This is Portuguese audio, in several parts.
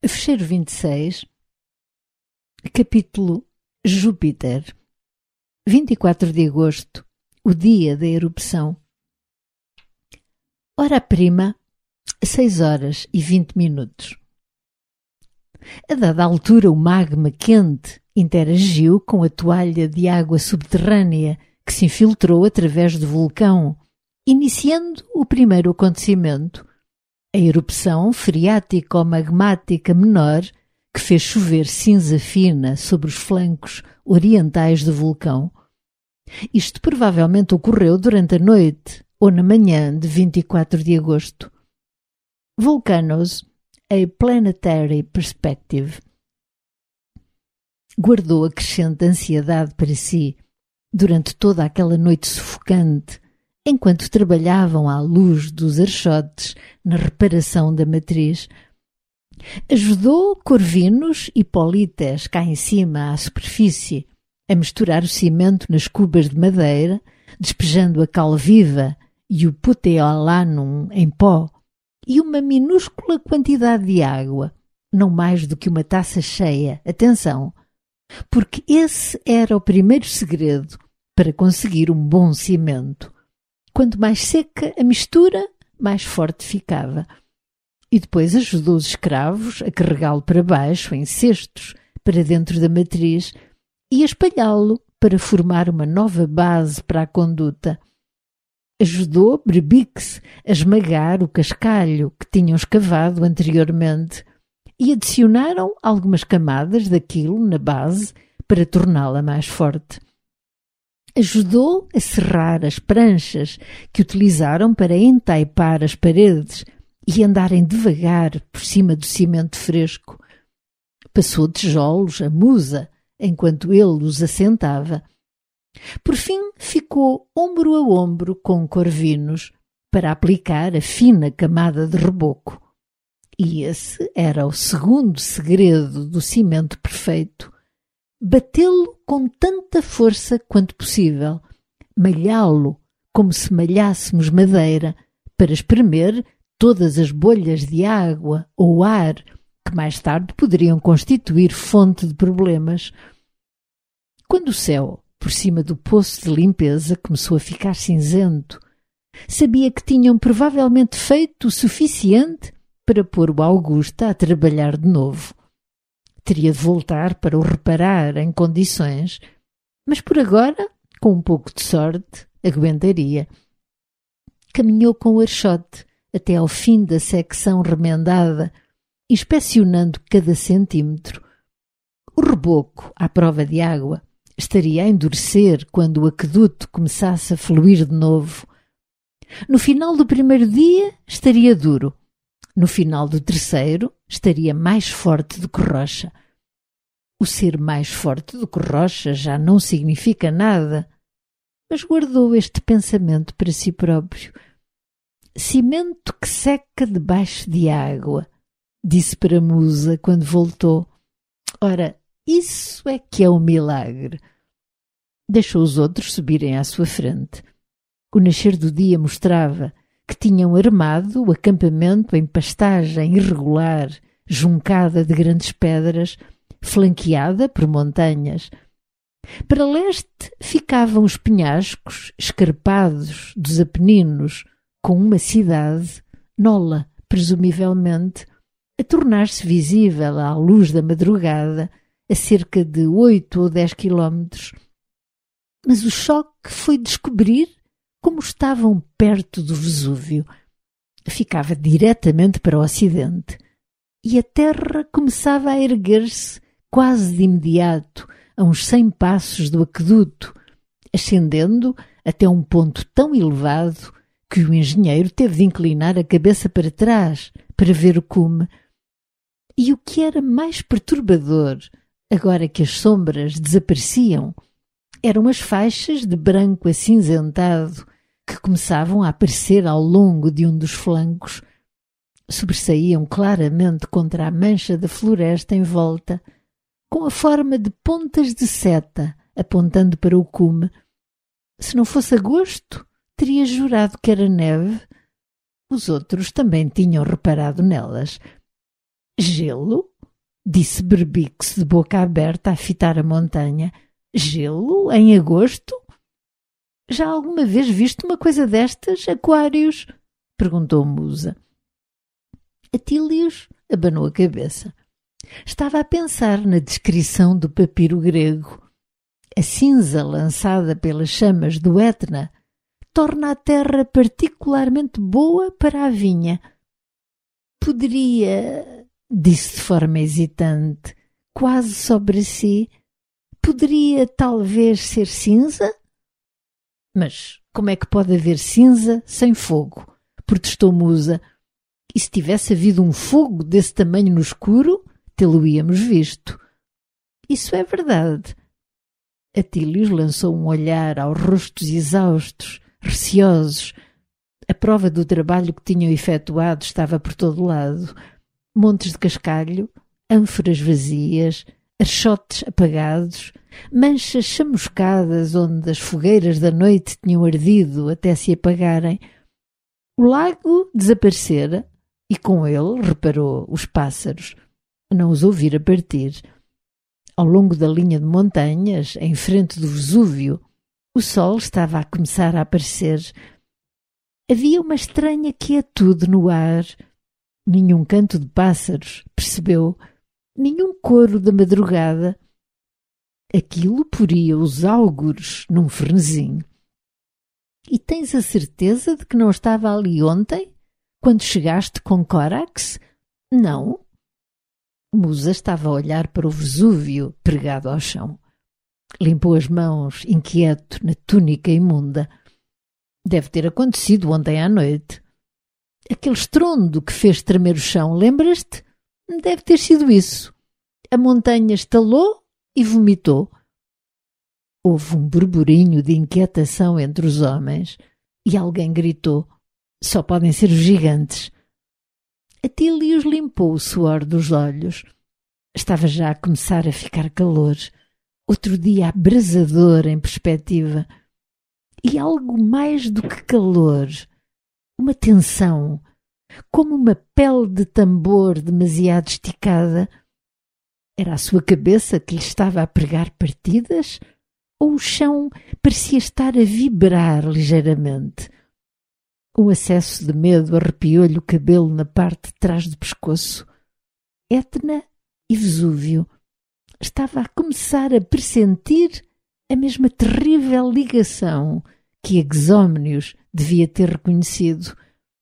Fecheiro 26, capítulo Júpiter, 24 de agosto, o dia da erupção. Hora prima, 6h20. A dada altura, o magma quente interagiu com a toalha de água subterrânea que se infiltrou através do vulcão, iniciando o primeiro acontecimento, a erupção freático-magmática menor que fez chover cinza fina sobre os flancos orientais do vulcão. Isto provavelmente ocorreu durante a noite ou na manhã de 24 de agosto. Volcanoes, a Planetary Perspective. Guardou a crescente ansiedade para si durante toda aquela noite sufocante, enquanto trabalhavam à luz dos archotes na reparação da matriz. Ajudou Corvinus e Polítes cá em cima à superfície a misturar o cimento nas cubas de madeira, despejando a cal viva e o puteolanum em pó e uma minúscula quantidade de água, não mais do que uma taça cheia. Atenção, porque esse era o primeiro segredo para conseguir um bom cimento. Quanto mais seca a mistura, mais forte ficava. E depois ajudou os escravos a carregá-lo para baixo, em cestos, para dentro da matriz e a espalhá-lo para formar uma nova base para a conduta. Ajudou Brebix a esmagar o cascalho que tinham escavado anteriormente e adicionaram algumas camadas daquilo na base para torná-la mais forte. Ajudou a serrar as pranchas que utilizaram para entaipar as paredes e andarem devagar por cima do cimento fresco. Passou tijolos a musa enquanto ele os assentava. Por fim, ficou ombro a ombro com Corvinus para aplicar a fina camada de reboco. E esse era o segundo segredo do cimento perfeito. Batê-lo com tanta força quanto possível, malhá-lo como se malhássemos madeira, para espremer todas as bolhas de água ou ar que mais tarde poderiam constituir fonte de problemas. Quando o céu, por cima do poço de limpeza, começou a ficar cinzento, sabia que tinham provavelmente feito o suficiente para pôr o Augusta a trabalhar de novo. Teria de voltar para o reparar em condições, mas por agora, com um pouco de sorte, aguentaria. Caminhou com o archote até ao fim da secção remendada, inspecionando cada centímetro. O reboco, à prova de água, estaria a endurecer quando o aqueduto começasse a fluir de novo. No final do primeiro dia, estaria duro. No final do terceiro, estaria mais forte do que rocha. O ser mais forte do que rocha já não significa nada, mas guardou este pensamento para si próprio. Cimento que seca debaixo de água, disse para a musa quando voltou. Ora, isso é que é um milagre. Deixou os outros subirem à sua frente. O nascer do dia mostrava que tinham armado o acampamento em pastagem irregular, juncada de grandes pedras, flanqueada por montanhas. Para leste ficavam os penhascos escarpados dos Apeninos, com uma cidade, Nola, presumivelmente, a tornar-se visível à luz da madrugada, a cerca de 8 ou 10 quilómetros. Mas o choque foi descobrir como estavam perto do Vesúvio. Ficava diretamente para o ocidente, e a terra começava a erguer-se quase de imediato, a uns 100 passos do aqueduto, ascendendo até um ponto tão elevado que o engenheiro teve de inclinar a cabeça para trás para ver o cume. E o que era mais perturbador, agora que as sombras desapareciam, eram as faixas de branco acinzentado que começavam a aparecer ao longo de um dos flancos. Sobressaíam claramente contra a mancha da floresta em volta, com a forma de pontas de seta apontando para o cume. Se não fosse agosto, teria jurado que era neve. Os outros também tinham reparado nelas. Gelo? disse Berbix de boca aberta a fitar a montanha. Gelo em agosto? Já alguma vez viste uma coisa destas, Aquários? Perguntou Musa. Atílios abanou a cabeça. Estava a pensar na descrição do papiro grego. A cinza lançada pelas chamas do Etna torna a terra particularmente boa para a vinha. Poderia, disse de forma hesitante, quase sobre si, poderia talvez ser cinza? Mas como é que pode haver cinza sem fogo? Protestou Musa. E se tivesse havido um fogo desse tamanho no escuro, tê-lo-íamos visto. Isso é verdade. Atílios lançou um olhar aos rostos exaustos, receosos. A prova do trabalho que tinham efetuado estava por todo lado. Montes de cascalho, ânforas vazias, archotes apagados, manchas chamuscadas onde as fogueiras da noite tinham ardido até se apagarem. O lago desaparecera e com ele, reparou, os pássaros. Não os ouvira partir. Ao longo da linha de montanhas, em frente do Vesúvio, o sol estava a começar a aparecer. Havia uma estranha quietude no ar. Nenhum canto de pássaros, percebeu, nenhum coro da madrugada. Aquilo poria os áugures num frenesim. E tens a certeza de que não estava ali ontem, quando chegaste com Corax? Não. Musa estava a olhar para o Vesúvio pregado ao chão. Limpou as mãos, inquieto, na túnica imunda. Deve ter acontecido ontem à noite. Aquele estrondo que fez tremer o chão, lembras-te? Deve ter sido isso. A montanha estalou e vomitou. Houve um burburinho de inquietação entre os homens e alguém gritou: só podem ser os gigantes. Atílios limpou o suor dos olhos. Estava já a começar a ficar calor. Outro dia abrasador em perspectiva. E algo mais do que calor. Uma tensão, como uma pele de tambor demasiado esticada. Era a sua cabeça que lhe estava a pregar partidas? Ou o chão parecia estar a vibrar ligeiramente? Um acesso de medo arrepiou-lhe o cabelo na parte de trás do pescoço. Etna e Vesúvio. Estava a começar a pressentir a mesma terrível ligação que Exómnios devia ter reconhecido.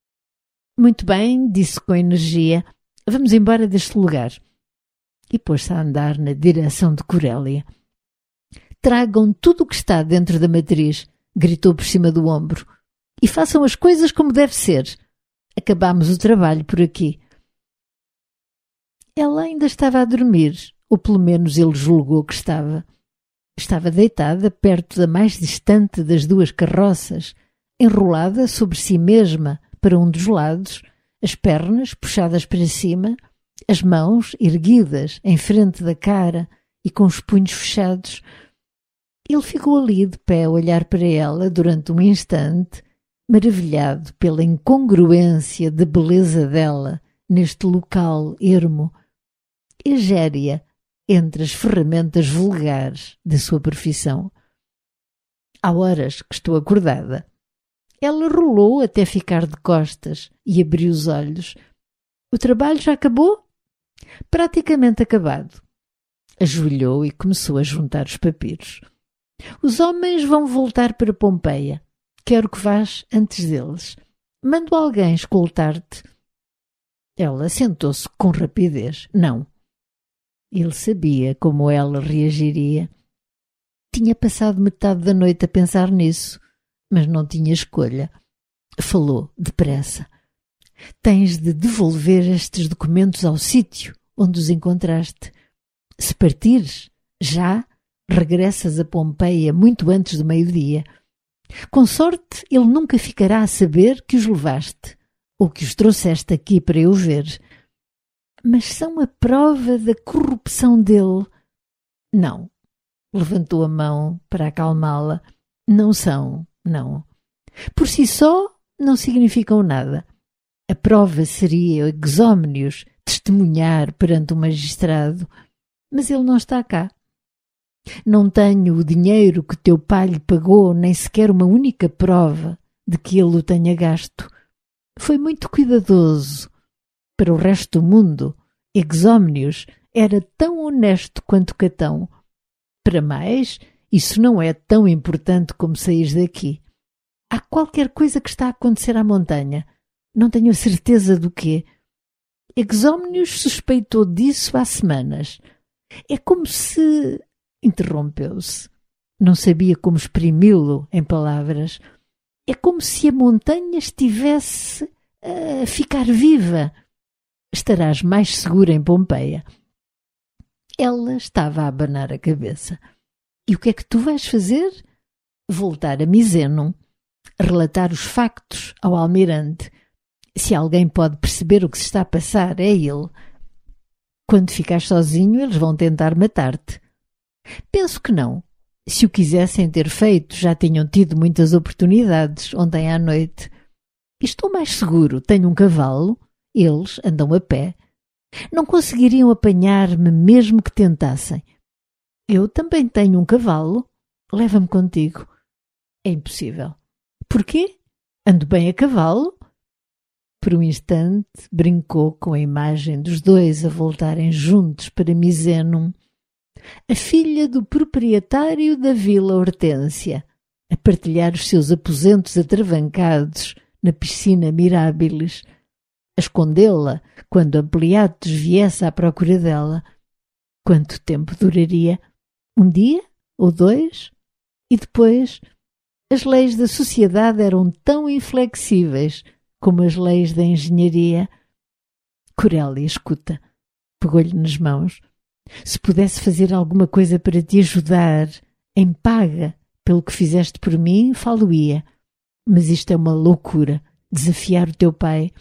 Muito bem, disse com energia, vamos embora deste lugar. E pôs-se a andar na direção de Corélia. Tragam tudo o que está dentro da matriz, gritou por cima do ombro. E façam as coisas como deve ser. Acabamos o trabalho por aqui. Ela ainda estava a dormir, ou pelo menos ele julgou que estava. Estava deitada perto da mais distante das duas carroças, enrolada sobre si mesma para um dos lados, as pernas puxadas para cima, as mãos erguidas em frente da cara e com os punhos fechados. Ele ficou ali de pé a olhar para ela durante um instante, maravilhado pela incongruência da beleza dela neste local ermo, egéria entre as ferramentas vulgares da sua profissão. Há horas que estou acordada. Ela rolou até ficar de costas e abriu os olhos. O trabalho já acabou? Praticamente acabado. Ajoelhou e começou a juntar os papiros. Os homens vão voltar para Pompeia. Quero que vás antes deles. Mando alguém escoltar-te. Ela sentou-se com rapidez. Não. Ele sabia como ela reagiria. Tinha passado metade da noite a pensar nisso, mas não tinha escolha. Falou depressa. Tens de devolver estes documentos ao sítio onde os encontraste. Se partires, já regressas a Pompeia muito antes do meio-dia. Com sorte, ele nunca ficará a saber que os levaste ou que os trouxeste aqui para eu ver. Mas são a prova da corrupção dele. Não. Levantou a mão para acalmá-la. Não são, não. Por si só, não significam nada. A prova seria Exómnios testemunhar perante um magistrado, mas ele não está cá. Não tenho o dinheiro que teu pai lhe pagou, nem sequer uma única prova de que ele o tenha gasto. Foi muito cuidadoso. Para o resto do mundo, Exómnios era tão honesto quanto Catão. Para mais, isso não é tão importante como sair daqui. Há qualquer coisa que está a acontecer à montanha. Não tenho certeza do quê. Exómnios suspeitou disso há semanas. É como se... Interrompeu-se. Não sabia como exprimi-lo em palavras. É como se a montanha estivesse a ficar viva. Estarás mais segura em Pompeia. Ela estava a abanar a cabeça. E o que é que tu vais fazer? Voltar a Misenum. Relatar os factos ao almirante. Se alguém pode perceber o que se está a passar, é ele. Quando ficares sozinho, eles vão tentar matar-te. Penso que não. Se o quisessem ter feito, já tinham tido muitas oportunidades ontem à noite. Estou mais seguro. Tenho um cavalo. Eles andam a pé. Não conseguiriam apanhar-me mesmo que tentassem. Eu também tenho um cavalo. Leva-me contigo. É impossível. Porquê? Ando bem a cavalo? Por um instante brincou com a imagem dos dois a voltarem juntos para Misenum. A filha do proprietário da Vila Hortência, a partilhar os seus aposentos atravancados na piscina Mirabilis, a escondê-la quando Ampliatus viesse à procura dela. Quanto tempo duraria? Um dia? Ou dois? E depois? As leis da sociedade eram tão inflexíveis como as leis da engenharia. Corélia, escuta. Pegou-lhe nas mãos. Se pudesse fazer alguma coisa para te ajudar, em paga pelo que fizeste por mim, falo-ia. Mas isto é uma loucura, desafiar o teu pai.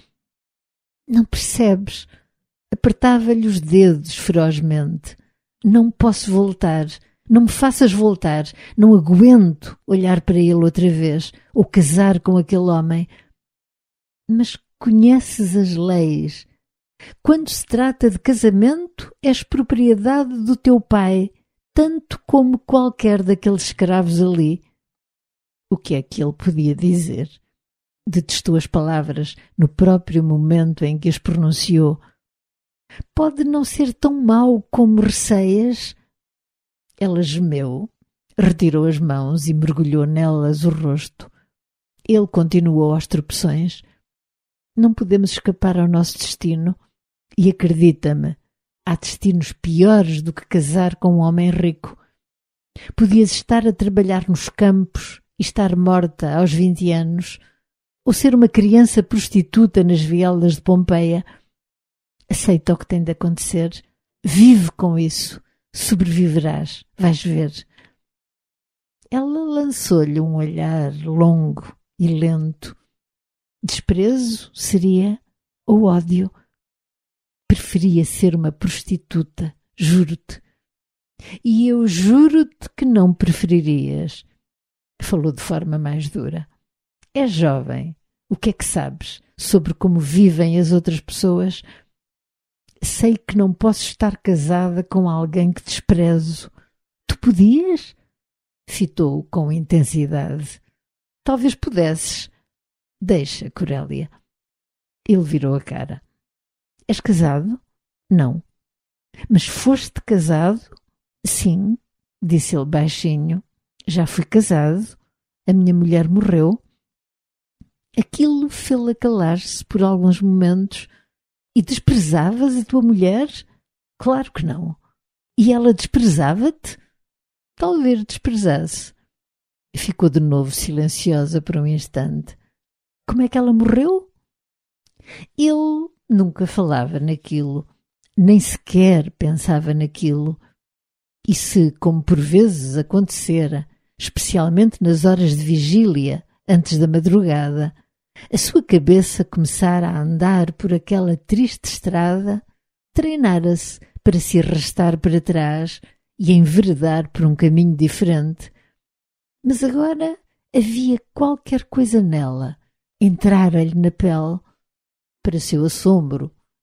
Não percebes? Apertava-lhe os dedos ferozmente. Não posso voltar. Não me faças voltar. Não aguento olhar para ele outra vez ou casar com aquele homem. Mas conheces as leis. Quando se trata de casamento, és propriedade do teu pai, tanto como qualquer daqueles escravos ali. O que é que ele podia dizer? Detestou as palavras no próprio momento em que as pronunciou. Pode não ser tão mau como receias? Ela gemeu, retirou as mãos e mergulhou nelas o rosto. Ele continuou aos tropeções. Não podemos escapar ao nosso destino. E acredita-me, há destinos piores do que casar com um homem rico. Podias estar a trabalhar nos campos e estar morta aos 20 anos, ou ser uma criança prostituta nas vielas de Pompeia. Aceita o que tem de acontecer. Vive com isso. Sobreviverás. Vais ver. Ela lançou-lhe um olhar longo e lento. Desprezo seria ou ódio. Preferia ser uma prostituta, juro-te. E eu juro-te que não preferirias. Falou de forma mais dura. És jovem. O que é que sabes sobre como vivem as outras pessoas? Sei que não posso estar casada com alguém que desprezo. Tu podias? Fitou-o com intensidade. Talvez pudesses. Deixa, Corélia. Ele virou a cara. És casado? Não. Mas foste casado? Sim, disse ele baixinho. Já fui casado. A minha mulher morreu. Aquilo fê-la calar-se por alguns momentos. E desprezavas a tua mulher? Claro que não. E ela desprezava-te? Talvez desprezasse. Ficou de novo silenciosa por um instante. Como é que ela morreu? Ele nunca falava naquilo, nem sequer pensava naquilo. E se, como por vezes acontecera, especialmente nas horas de vigília, antes da madrugada, a sua cabeça começara a andar por aquela triste estrada, treinara-se para se arrastar para trás e enveredar por um caminho diferente. Mas agora havia qualquer coisa nela, entrara-lhe na pele. Para seu assombro,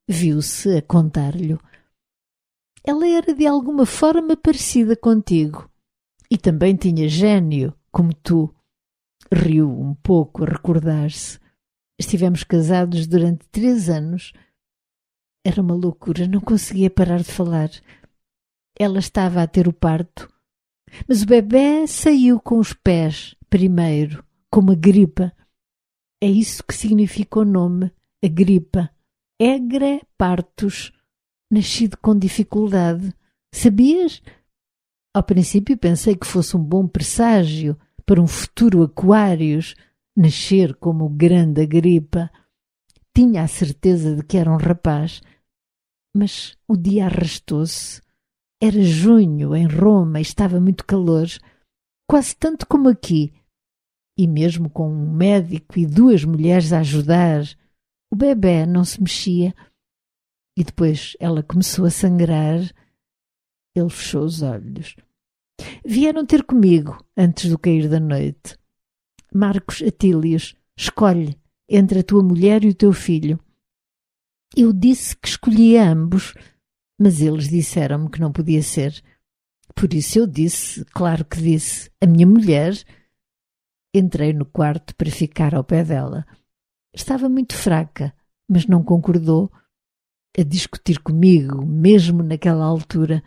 viu-se a contar-lhe. Ela era de alguma forma parecida contigo e também tinha gênio, como tu. Riu um pouco a recordar-se. Estivemos casados durante 3 anos. Era uma loucura, não conseguia parar de falar. Ela estava a ter o parto, mas o bebê saiu com os pés primeiro, com uma gripa. É isso que significa o nome, a gripa. Egre partus, nascido com dificuldade. Sabias? Ao princípio pensei que fosse um bom presságio para um futuro Aquários, nascer como o grande Agripa. Tinha a certeza de que era um rapaz, mas o dia arrastou-se. Era junho em Roma e estava muito calor, quase tanto como aqui. E mesmo com um médico e 2 mulheres a ajudar, o bebé não se mexia. E depois ela começou a sangrar. Ele fechou os olhos. Vieram ter comigo antes do cair da noite. Marcos Atílios, escolhe entre a tua mulher e o teu filho. Eu disse que escolhia ambos, mas eles disseram-me que não podia ser. Por isso eu disse, claro que disse, a minha mulher. Entrei no quarto para ficar ao pé dela. Estava muito fraca, mas não concordou a discutir comigo, mesmo naquela altura.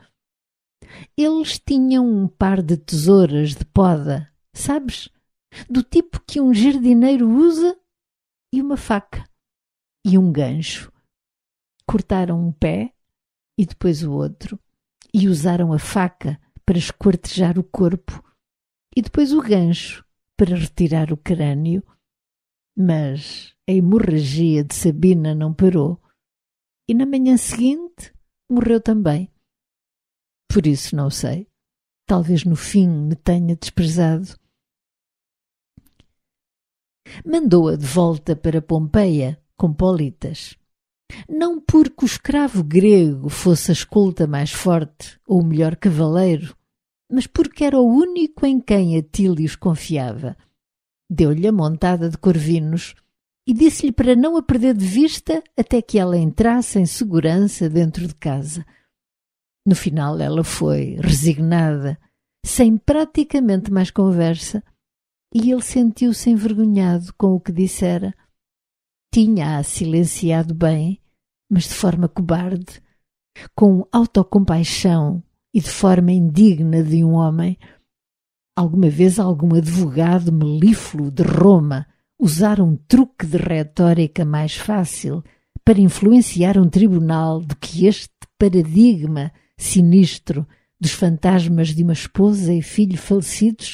Eles tinham um par de tesouras de poda, sabes? Do tipo que um jardineiro usa, e uma faca e um gancho. Cortaram um pé e depois o outro, e usaram a faca para esquartejar o corpo e depois o gancho para retirar o crânio. Mas a hemorragia de Sabina não parou e na manhã seguinte morreu também. Por isso não sei, talvez no fim me tenha desprezado. Mandou-a de volta para Pompeia com Politas. Não porque o escravo grego fosse a escolta mais forte ou o melhor cavaleiro, mas porque era o único em quem Atílios confiava. Deu-lhe a montada de Corvinos e disse-lhe para não a perder de vista até que ela entrasse em segurança dentro de casa. No final ela foi, resignada, sem praticamente mais conversa, e ele sentiu-se envergonhado com o que dissera. Tinha-a silenciado bem, mas de forma cobarde, com autocompaixão e de forma indigna de um homem. Alguma vez algum advogado melífluo de Roma usara um truque de retórica mais fácil para influenciar um tribunal do que este paradigma sinistro dos fantasmas de uma esposa e filho falecidos?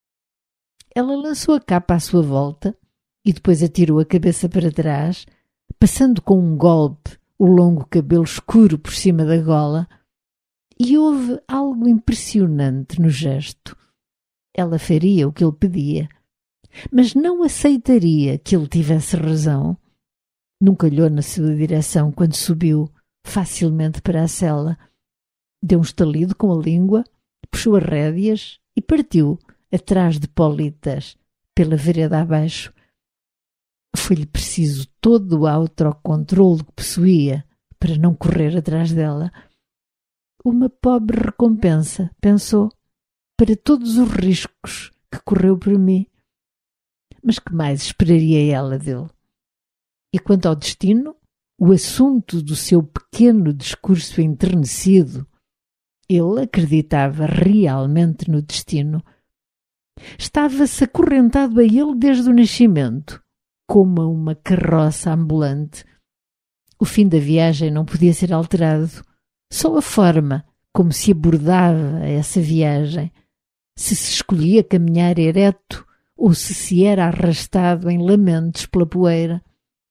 Ela lançou a capa à sua volta e depois atirou a cabeça para trás, passando com um golpe o longo cabelo escuro por cima da gola, e houve algo impressionante no gesto. Ela faria o que ele pedia, mas não aceitaria que ele tivesse razão. Nunca olhou na sua direção quando subiu facilmente para a cela. Deu um estalido com a língua, puxou as rédeas e partiu atrás de Politas, pela vereda abaixo. Foi-lhe preciso todo o autocontrole que possuía para não correr atrás dela. Uma pobre recompensa, pensou, para todos os riscos que correu por mim. Mas que mais esperaria ela dele? E quanto ao destino, o assunto do seu pequeno discurso enternecido, ele acreditava realmente no destino. Estava-se acorrentado a ele desde o nascimento, como a uma carroça ambulante. O fim da viagem não podia ser alterado, só a forma como se abordava essa viagem, se escolhia caminhar ereto ou se era arrastado em lamentos pela poeira.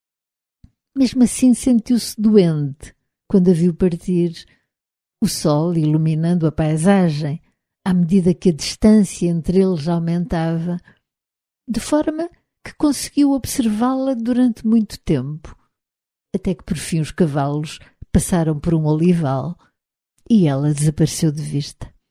Mesmo assim sentiu-se doente quando a viu partir, o sol iluminando a paisagem à medida que a distância entre eles aumentava, de forma que conseguiu observá-la durante muito tempo, até que por fim os cavalos passaram por um olival e ela desapareceu de vista.